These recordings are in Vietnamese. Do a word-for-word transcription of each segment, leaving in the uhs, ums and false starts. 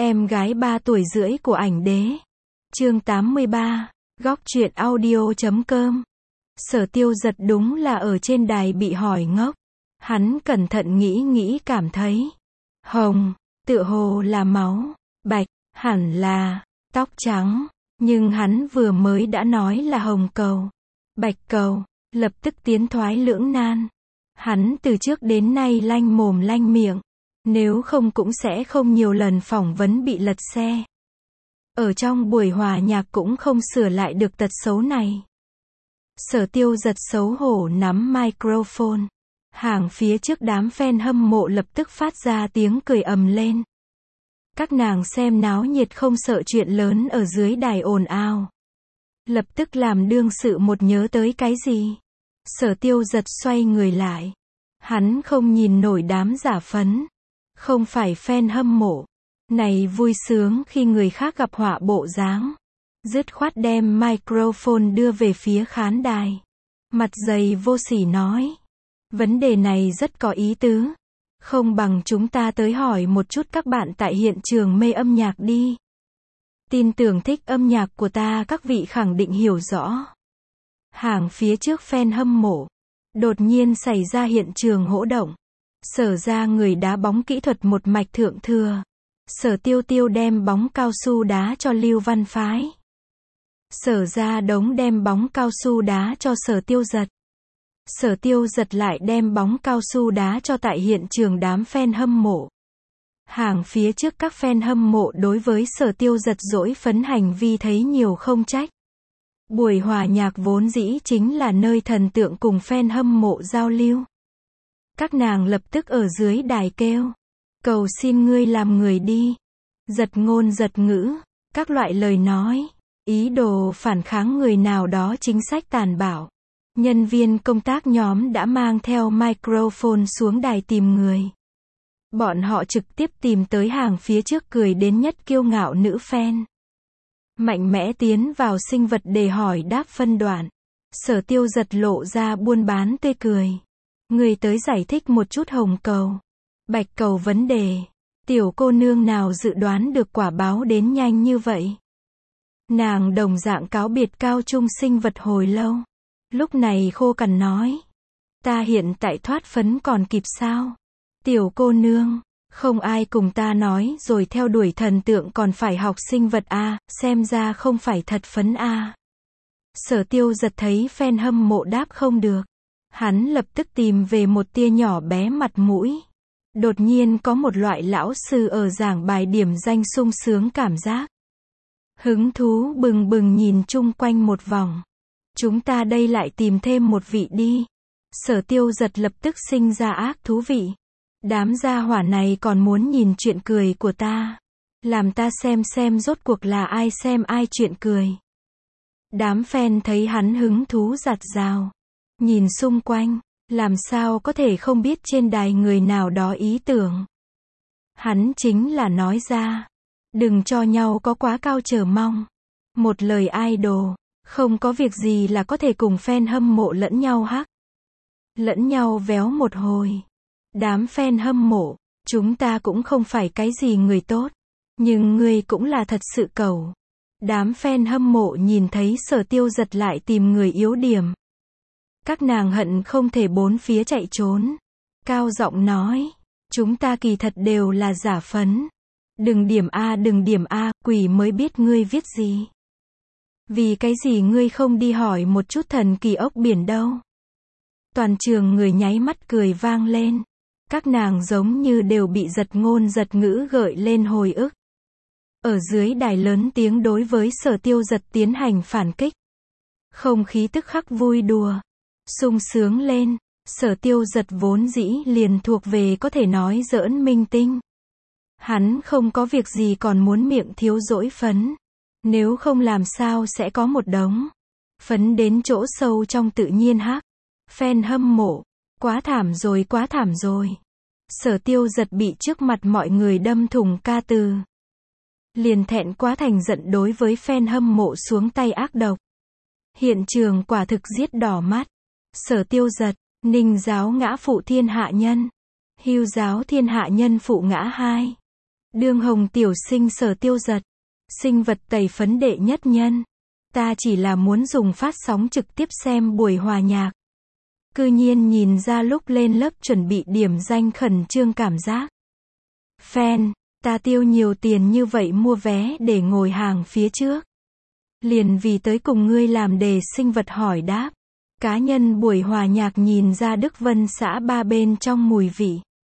Em gái ba tuổi rưỡi của ảnh đế. Chương tám mươi ba, góc truyện audio chấm com. Sở Tiêu Giật đúng là ở trên đài bị hỏi ngốc. Hắn cẩn thận nghĩ nghĩ cảm thấy hồng, tựa hồ là máu, bạch, hẳn là tóc trắng, nhưng hắn vừa mới đã nói là hồng cầu, bạch cầu, lập tức tiến thoái lưỡng nan. Hắn từ trước đến nay lanh mồm lanh miệng, nếu không cũng sẽ không nhiều lần phỏng vấn bị lật xe. Ở trong buổi hòa nhạc cũng không sửa lại được tật xấu này. Sở Tiêu Giật xấu hổ nắm microphone. Hàng phía trước đám fan hâm mộ lập tức phát ra tiếng cười ầm lên. Các nàng xem náo nhiệt không sợ chuyện lớn ở dưới đài ồn ào. Lập tức làm đương sự một nhớ tới cái gì. Sở Tiêu Giật xoay người lại. Hắn không nhìn nổi đám giả phấn. Không phải fan hâm mộ. Này vui sướng khi người khác gặp họa bộ dáng. Dứt khoát đem microphone đưa về phía khán đài. Mặt dày vô sỉ nói. Vấn đề này rất có ý tứ. Không bằng chúng ta tới hỏi một chút các bạn tại hiện trường mê âm nhạc đi. Tin tưởng thích âm nhạc của ta các vị khẳng định hiểu rõ. Hàng phía trước fan hâm mộ. Đột nhiên xảy ra hiện trường hỗn động. Sở ra người đá bóng kỹ thuật một mạch thượng thừa. Sở Tiêu Tiêu đem bóng cao su đá cho Lưu Văn Phái. Sở ra đống đem bóng cao su đá cho Sở Tiêu Giật. Sở Tiêu Giật lại đem bóng cao su đá cho tại hiện trường đám fan hâm mộ. Hàng phía trước các fan hâm mộ đối với Sở Tiêu Giật dỗi phấn hành vi thấy nhiều không trách. Buổi hòa nhạc vốn dĩ chính là nơi thần tượng cùng fan hâm mộ giao lưu. Các nàng lập tức ở dưới đài kêu. Cầu xin ngươi làm người đi. Giật ngôn giật ngữ. Các loại lời nói. Ý đồ phản kháng người nào đó chính sách tàn bạo. Nhân viên công tác nhóm đã mang theo microphone xuống đài tìm người. Bọn họ trực tiếp tìm tới hàng phía trước cười đến nhất kiêu ngạo nữ fan. Mạnh mẽ tiến vào sinh vật để hỏi đáp phân đoạn. Sở Tiêu Giật lộ ra buôn bán tươi cười. Người tới giải thích một chút hồng cầu, bạch cầu vấn đề. Tiểu cô nương nào dự đoán được quả báo đến nhanh như vậy. Nàng đồng dạng cáo biệt cao trung sinh vật hồi lâu. Lúc này khô cằn nói. Ta hiện tại thoát phấn còn kịp sao? Tiểu cô nương, không ai cùng ta nói rồi theo đuổi thần tượng còn phải học sinh vật A, xem ra không phải thật phấn A. Sở Tiêu Giật thấy fan hâm mộ đáp không được. Hắn lập tức tìm về một tia nhỏ bé mặt mũi. Đột nhiên có một loại lão sư ở giảng bài điểm danh sung sướng cảm giác. Hứng thú bừng bừng nhìn chung quanh một vòng. Chúng ta đây lại tìm thêm một vị đi. Sở Tiêu Giật lập tức sinh ra ác thú vị. Đám gia hỏa này còn muốn nhìn chuyện cười của ta. Làm ta xem xem rốt cuộc là ai xem ai chuyện cười. Đám fan thấy hắn hứng thú giạt rào. Nhìn xung quanh, làm sao có thể không biết trên đài người nào đó ý tưởng. Hắn chính là nói ra. Đừng cho nhau có quá cao chờ mong. Một lời idol, không có việc gì là có thể cùng fan hâm mộ lẫn nhau hắc. Lẫn nhau véo một hồi. Đám fan hâm mộ, chúng ta cũng không phải cái gì người tốt. Nhưng ngươi cũng là thật sự cầu. Đám fan hâm mộ nhìn thấy Sở Tiêu Giật lại tìm người yếu điểm. Các nàng hận không thể bốn phía chạy trốn. Cao giọng nói. Chúng ta kỳ thật đều là giả phấn. Đừng điểm A đừng điểm A, quỷ mới biết ngươi viết gì. Vì cái gì ngươi không đi hỏi một chút thần kỳ ốc biển đâu. Toàn trường người nháy mắt cười vang lên. Các nàng giống như đều bị giật ngôn giật ngữ gợi lên hồi ức. Ở dưới đài lớn tiếng đối với Sở Tiêu Giật tiến hành phản kích. Không khí tức khắc vui đùa. Sung sướng lên. Sở Tiêu Giật vốn dĩ liền thuộc về có thể nói giỡn minh tinh. Hắn không có việc gì còn muốn miệng thiếu dỗi phấn. Nếu không làm sao sẽ có một đống phấn đến chỗ sâu trong tự nhiên hắc. Fan hâm mộ. Quá thảm rồi quá thảm rồi. Sở Tiêu Giật bị trước mặt mọi người đâm thủng ca từ. Liền thẹn quá thành giận đối với fan hâm mộ xuống tay ác độc. Hiện trường quả thực giết đỏ mắt. Sở Tiêu Giật, Ninh giáo ngã phụ thiên hạ nhân. Hưu giáo thiên hạ nhân phụ ngã hai. Đương hồng tiểu sinh Sở Tiêu Giật. Sinh vật tẩy phấn đệ nhất nhân. Ta chỉ là muốn dùng phát sóng trực tiếp xem buổi hòa nhạc. Cư nhiên nhìn ra lúc lên lớp chuẩn bị điểm danh khẩn trương cảm giác. Fan, ta tiêu nhiều tiền như vậy mua vé để ngồi hàng phía trước. Liền vì tới cùng ngươi làm đề sinh vật hỏi đáp. Cá nhân buổi hòa nhạc nhìn ra Đức Vân xã ba bên trong mùi vị.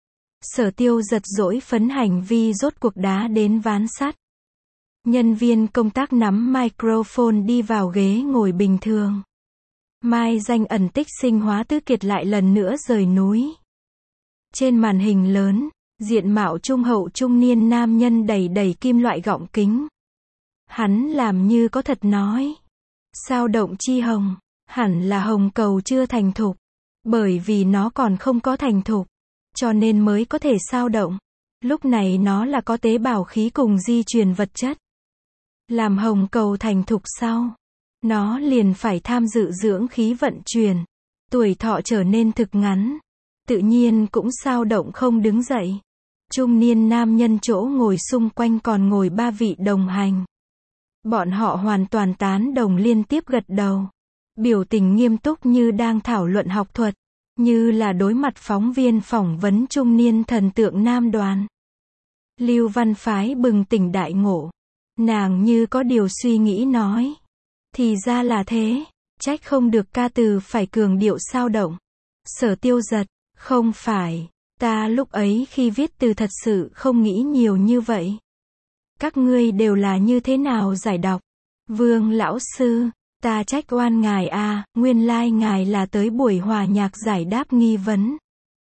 Sở Tiêu Giật dỗi phấn hành vi rốt cuộc đá đến ván sắt. Nhân viên công tác nắm microphone đi vào ghế ngồi bình thường. Mai danh ẩn tích Sinh Hóa Tứ Kiệt lại lần nữa rời núi. Trên màn hình lớn, diện mạo trung hậu trung niên nam nhân đầy đầy kim loại gọng kính. Hắn làm như có thật nói. Sao động chi hồng, hẳn là hồng cầu chưa thành thục. Bởi vì nó còn không có thành thục, cho nên mới có thể sao động. Lúc này nó là có tế bào khí cùng di truyền vật chất. Làm hồng cầu thành thục sau, nó liền phải tham dự dưỡng khí vận chuyển. Tuổi thọ trở nên thực ngắn. Tự nhiên cũng sao động không đứng dậy. Trung niên nam nhân chỗ ngồi xung quanh còn ngồi ba vị đồng hành. Bọn họ hoàn toàn tán đồng liên tiếp gật đầu. Biểu tình nghiêm túc như đang thảo luận học thuật. Như là đối mặt phóng viên phỏng vấn trung niên thần tượng nam đoàn. Lưu Văn Phái bừng tỉnh đại ngộ. Nàng như có điều suy nghĩ nói. Thì ra là thế. Trách không được ca từ phải cường điệu sao động. Sở Tiêu Giật. Không phải. Ta lúc ấy khi viết từ thật sự không nghĩ nhiều như vậy. Các ngươi đều là như thế nào giải đọc? Vương lão sư. Ta trách oan ngài a, nguyên lai ngài là tới buổi hòa nhạc giải đáp nghi vấn.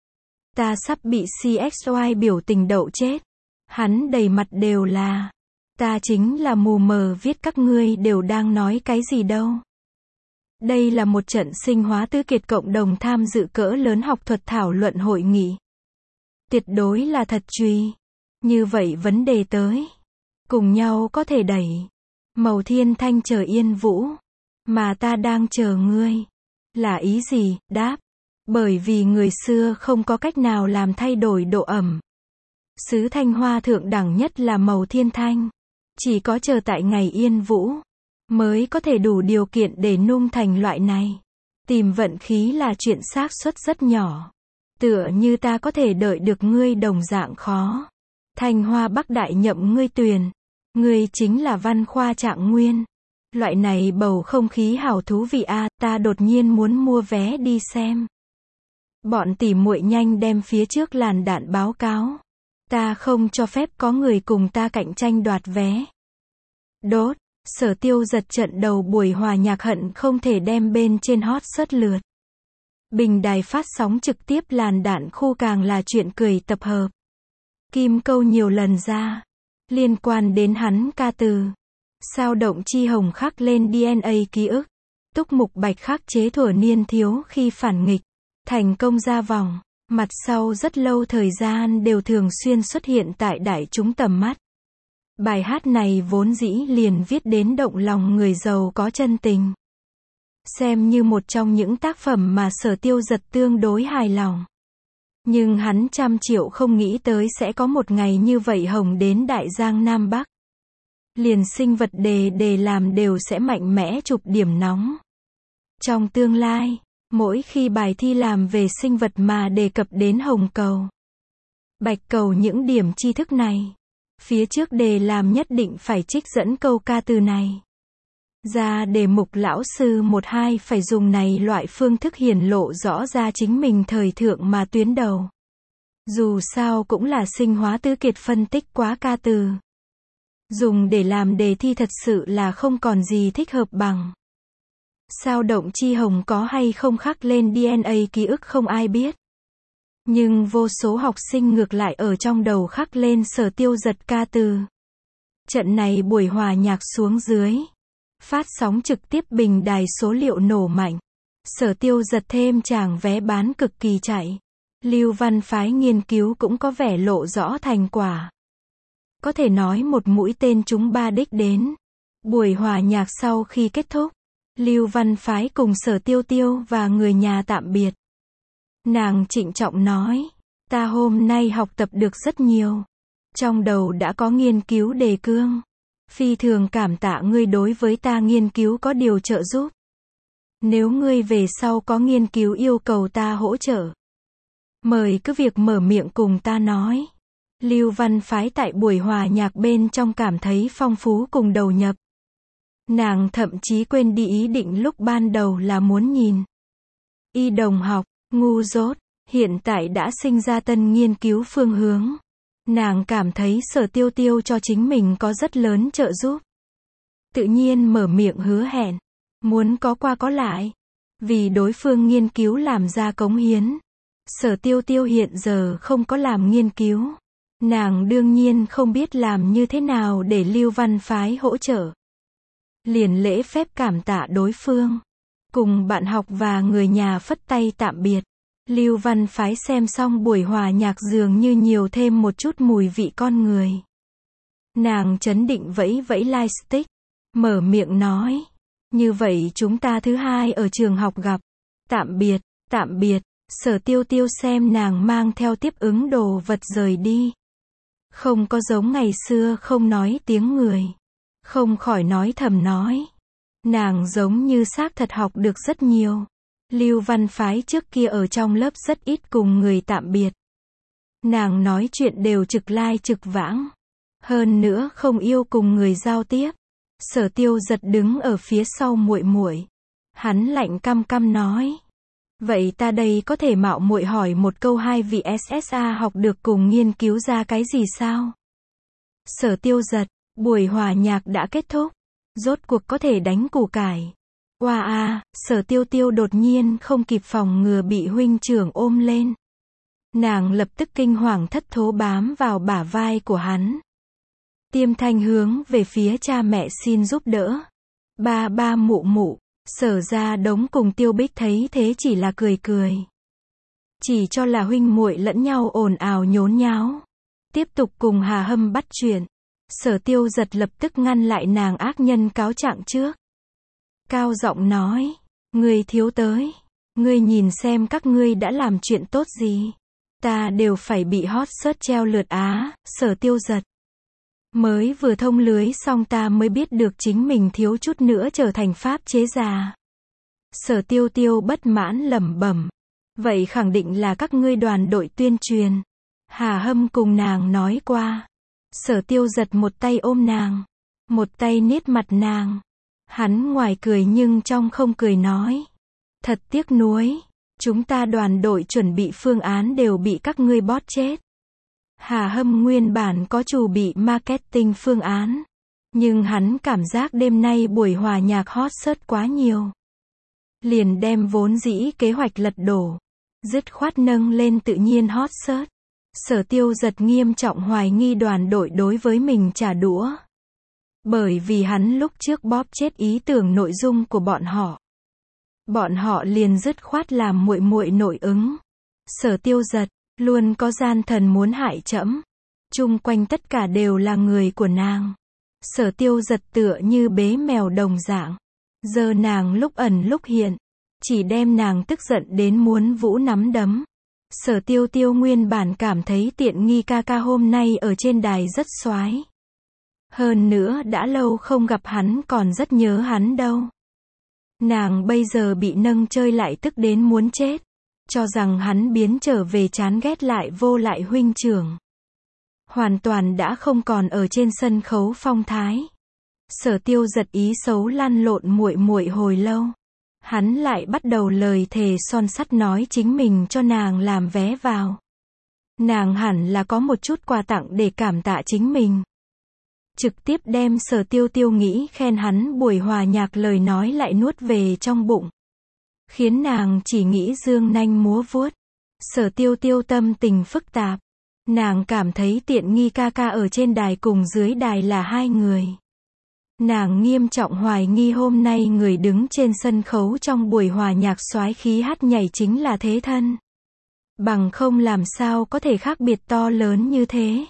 Ta sắp bị xê ích i biểu tình đậu chết. Hắn đầy mặt đều là. Ta chính là mù mờ viết các ngươi đều đang nói cái gì đâu. Đây là một trận Sinh Hóa Tứ Kiệt cộng đồng tham dự cỡ lớn học thuật thảo luận hội nghị. Tuyệt đối là thật truy. Như vậy vấn đề tới. Cùng nhau có thể đẩy. Màu Thiên Thanh chờ Yên Vũ. Mà ta đang chờ ngươi. Là ý gì? Đáp. Bởi vì người xưa không có cách nào làm thay đổi độ ẩm. Sứ Thanh Hoa thượng đẳng nhất là màu Thiên Thanh. Chỉ có chờ tại ngày Yên Vũ. Mới có thể đủ điều kiện để nung thành loại này. Tìm vận khí là chuyện xác suất rất nhỏ. Tựa như ta có thể đợi được ngươi đồng dạng khó. Thanh Hoa Bắc Đại nhậm ngươi tuyền. Ngươi chính là văn khoa trạng nguyên. Loại này bầu không khí hào thú vị a, à, ta đột nhiên muốn mua vé đi xem. Bọn tỉ muội nhanh đem phía trước làn đạn báo cáo. Ta không cho phép có người cùng ta cạnh tranh đoạt vé. Đốt, Sở Tiêu Giật trận đầu buổi hòa nhạc hận không thể đem bên trên hot suất lượt. Bình đài phát sóng trực tiếp làn đạn khu càng là chuyện cười tập hợp. Kim câu nhiều lần ra. Liên quan đến hắn ca từ. Sao động chi hồng khắc lên đê en a ký ức. Túc Mục Bạch khắc chế thuở niên thiếu khi phản nghịch. Thành công ra vòng. Mặt sau rất lâu thời gian đều thường xuyên xuất hiện tại đại chúng tầm mắt. Bài hát này vốn dĩ liền viết đến động lòng người giàu có chân tình. Xem như một trong những tác phẩm mà Sở Tiêu Giật tương đối hài lòng. Nhưng hắn trăm triệu không nghĩ tới sẽ có một ngày như vậy hồng đến Đại Giang Nam Bắc. Liền sinh vật đề đề làm đều sẽ mạnh mẽ chụp điểm nóng. Trong tương lai, mỗi khi bài thi làm về sinh vật mà đề cập đến hồng cầu, bạch cầu những điểm tri thức này, phía trước đề làm nhất định phải trích dẫn câu ca từ này. Ra đề mục lão sư một hai phải dùng này loại phương thức hiển lộ rõ ra chính mình thời thượng mà tuyến đầu. Dù sao cũng là Sinh Hóa Tứ Kiệt phân tích quá ca từ. Dùng để làm đề thi thật sự là không còn gì thích hợp bằng. Sao động chi hồng có hay không khắc lên đê en a ký ức không ai biết. Nhưng vô số học sinh ngược lại ở trong đầu khắc lên Sở Tiêu Giật ca từ. Trận này buổi hòa nhạc xuống dưới. Phát sóng trực tiếp bình đài số liệu nổ mạnh. Sở Tiêu Giật thêm tràng vé bán cực kỳ chạy. Lưu Văn Phái nghiên cứu cũng có vẻ lộ rõ thành quả. Có thể nói một mũi tên trúng ba đích đến. Buổi hòa nhạc sau khi kết thúc, Lưu Văn Phái cùng Sở Tiêu Tiêu và người nhà tạm biệt. Nàng trịnh trọng nói, ta hôm nay học tập được rất nhiều. Trong đầu đã có nghiên cứu đề cương. Phi thường cảm tạ ngươi đối với ta nghiên cứu có điều trợ giúp. Nếu ngươi về sau có nghiên cứu yêu cầu ta hỗ trợ, mời cứ việc mở miệng cùng ta nói. Lưu Văn Phái tại buổi hòa nhạc bên trong cảm thấy phong phú cùng đầu nhập. Nàng thậm chí quên đi ý định lúc ban đầu là muốn nhìn. Y đồng học, ngu dốt, hiện tại đã sinh ra tân nghiên cứu phương hướng. Nàng cảm thấy Sở Tiêu Tiêu cho chính mình có rất lớn trợ giúp. Tự nhiên mở miệng hứa hẹn, muốn có qua có lại. Vì đối phương nghiên cứu làm ra cống hiến. Sở Tiêu Tiêu hiện giờ không có làm nghiên cứu. Nàng đương nhiên không biết làm như thế nào để Lưu Văn Phái hỗ trợ. Liền lễ phép cảm tạ đối phương. Cùng bạn học và người nhà phất tay tạm biệt. Lưu Văn Phái xem xong buổi hòa nhạc dường như nhiều thêm một chút mùi vị con người. Nàng trấn định vẫy vẫy lightstick, mở miệng nói. Như vậy chúng ta thứ hai ở trường học gặp. Tạm biệt, tạm biệt. Sở Tiêu Tiêu xem nàng mang theo tiếp ứng đồ vật rời đi. Không có giống ngày xưa không nói tiếng người. Không khỏi nói thầm nói. Nàng giống như xác thật học được rất nhiều. Lưu Văn Phái trước kia ở trong lớp rất ít cùng người tạm biệt. Nàng nói chuyện đều trực lai trực vãng. Hơn nữa không yêu cùng người giao tiếp. Sở Tiêu giật đứng ở phía sau muội muội. Hắn lạnh căm căm nói. Vậy ta đây có thể mạo muội hỏi một câu, hai vị ét ét a học được cùng nghiên cứu ra cái gì sao? Sở Tiêu giật, buổi hòa nhạc đã kết thúc. Rốt cuộc có thể đánh củ cải. Oa a, Sở Tiêu Tiêu đột nhiên không kịp phòng ngừa bị huynh trưởng ôm lên. Nàng lập tức kinh hoàng thất thố bám vào bả vai của hắn. Tiêm thanh hướng về phía cha mẹ xin giúp đỡ. Ba ba mụ mụ. Sở Gia Đống cùng Tiêu Bích thấy thế chỉ là cười cười. Chỉ cho là huynh muội lẫn nhau ồn ào nhốn nháo. Tiếp tục cùng Hà Hâm bắt chuyện. Sở Tiêu giật lập tức ngăn lại nàng ác nhân cáo trạng trước. Cao giọng nói. Ngươi thiếu tới. Ngươi nhìn xem các ngươi đã làm chuyện tốt gì. Ta đều phải bị hot search treo lượt á. Sở Tiêu giật. Mới vừa thông lưới xong ta mới biết được chính mình thiếu chút nữa trở thành pháp chế già. Sở Tiêu Tiêu bất mãn lẩm bẩm. Vậy khẳng định là các ngươi đoàn đội tuyên truyền. Hà Hâm cùng nàng nói qua. Sở Tiêu giật một tay ôm nàng. Một tay niết mặt nàng. Hắn ngoài cười nhưng trong không cười nói. Thật tiếc nuối. Chúng ta đoàn đội chuẩn bị phương án đều bị các ngươi bót chết. Hà Hâm nguyên bản có chủ bị marketing phương án. Nhưng hắn cảm giác đêm nay buổi hòa nhạc hot search quá nhiều. Liền đem vốn dĩ kế hoạch lật đổ. Dứt khoát nâng lên tự nhiên hot search. Sở Tiêu giật nghiêm trọng hoài nghi đoàn đội đối với mình trả đũa. Bởi vì hắn lúc trước bóp chết ý tưởng nội dung của bọn họ. Bọn họ liền dứt khoát làm muội muội nội ứng. Sở Tiêu giật. Luôn có gian thần muốn hại trẫm. Chung quanh tất cả đều là người của nàng. Sở Tiêu giật tựa như bế mèo đồng dạng. Giờ nàng lúc ẩn lúc hiện. Chỉ đem nàng tức giận đến muốn vũ nắm đấm. Sở Tiêu Tiêu nguyên bản cảm thấy tiện nghi ca ca hôm nay ở trên đài rất xoái. Hơn nữa đã lâu không gặp hắn còn rất nhớ hắn đâu. Nàng bây giờ bị nâng chơi lại tức đến muốn chết. Cho rằng hắn biến trở về chán ghét lại vô lại huynh trưởng. Hoàn toàn đã không còn ở trên sân khấu phong thái. Sở Tiêu giật ý xấu lăn lộn muội muội hồi lâu. Hắn lại bắt đầu lời thề son sắt nói chính mình cho nàng làm vé vào. Nàng hẳn là có một chút quà tặng để cảm tạ chính mình. Trực tiếp đem Sở Tiêu Tiêu nghĩ khen hắn buổi hòa nhạc lời nói lại nuốt về trong bụng. Khiến nàng chỉ nghĩ dương nanh múa vuốt. Sở Tiêu Tiêu tâm tình phức tạp. Nàng cảm thấy tiện nghi ca ca ở trên đài cùng dưới đài là hai người. Nàng nghiêm trọng hoài nghi hôm nay người đứng trên sân khấu trong buổi hòa nhạc soái khí hát nhảy chính là thế thân. Bằng không làm sao có thể khác biệt to lớn như thế.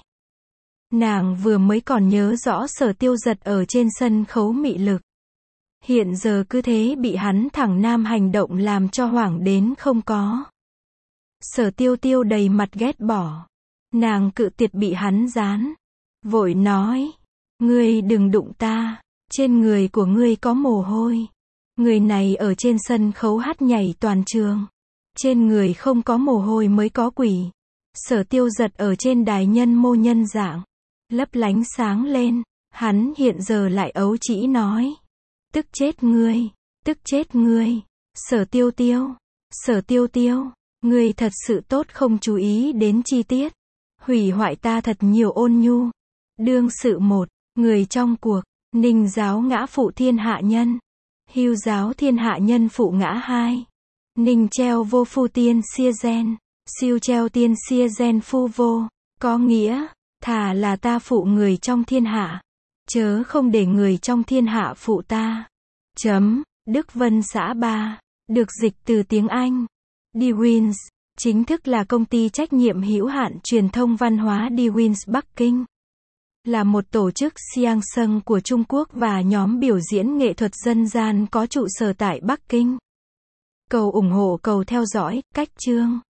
Nàng vừa mới còn nhớ rõ Sở Tiêu giật ở trên sân khấu mị lực. Hiện giờ cứ thế bị hắn thẳng nam hành động làm cho hoảng đến không có. Sở Tiêu Tiêu đầy mặt ghét bỏ. Nàng cự tuyệt bị hắn dán. Vội nói. Ngươi đừng đụng ta. Trên người của ngươi có mồ hôi. Người này ở trên sân khấu hát nhảy toàn trường. Trên người không có mồ hôi mới có quỷ. Sở Tiêu giật ở trên đài nhân mô nhân dạng. Lấp lánh sáng lên. Hắn hiện giờ lại ấu trĩ nói. Tức chết ngươi. Tức chết ngươi. Sở Tiêu Tiêu. Sở Tiêu Tiêu. Ngươi thật sự tốt không chú ý đến chi tiết. Hủy hoại ta thật nhiều ôn nhu. Đương sự một. Người trong cuộc. Ninh giáo ngã phụ thiên hạ nhân. Hưu giáo thiên hạ nhân phụ ngã hai. Ninh treo vô phu tiên xia gen. Siêu treo tiên xia gen phu vô. Có nghĩa, thà là ta phụ người trong thiên hạ. Chớ không để người trong thiên hạ phụ ta. Chấm. Đức Vân xã ba. Được dịch từ tiếng Anh. DeWins. Chính thức là công ty trách nhiệm hữu hạn truyền thông văn hóa DeWins Bắc Kinh. Là một tổ chức xiang sâng của Trung Quốc và nhóm biểu diễn nghệ thuật dân gian có trụ sở tại Bắc Kinh. Cầu ủng hộ cầu theo dõi, cách chương.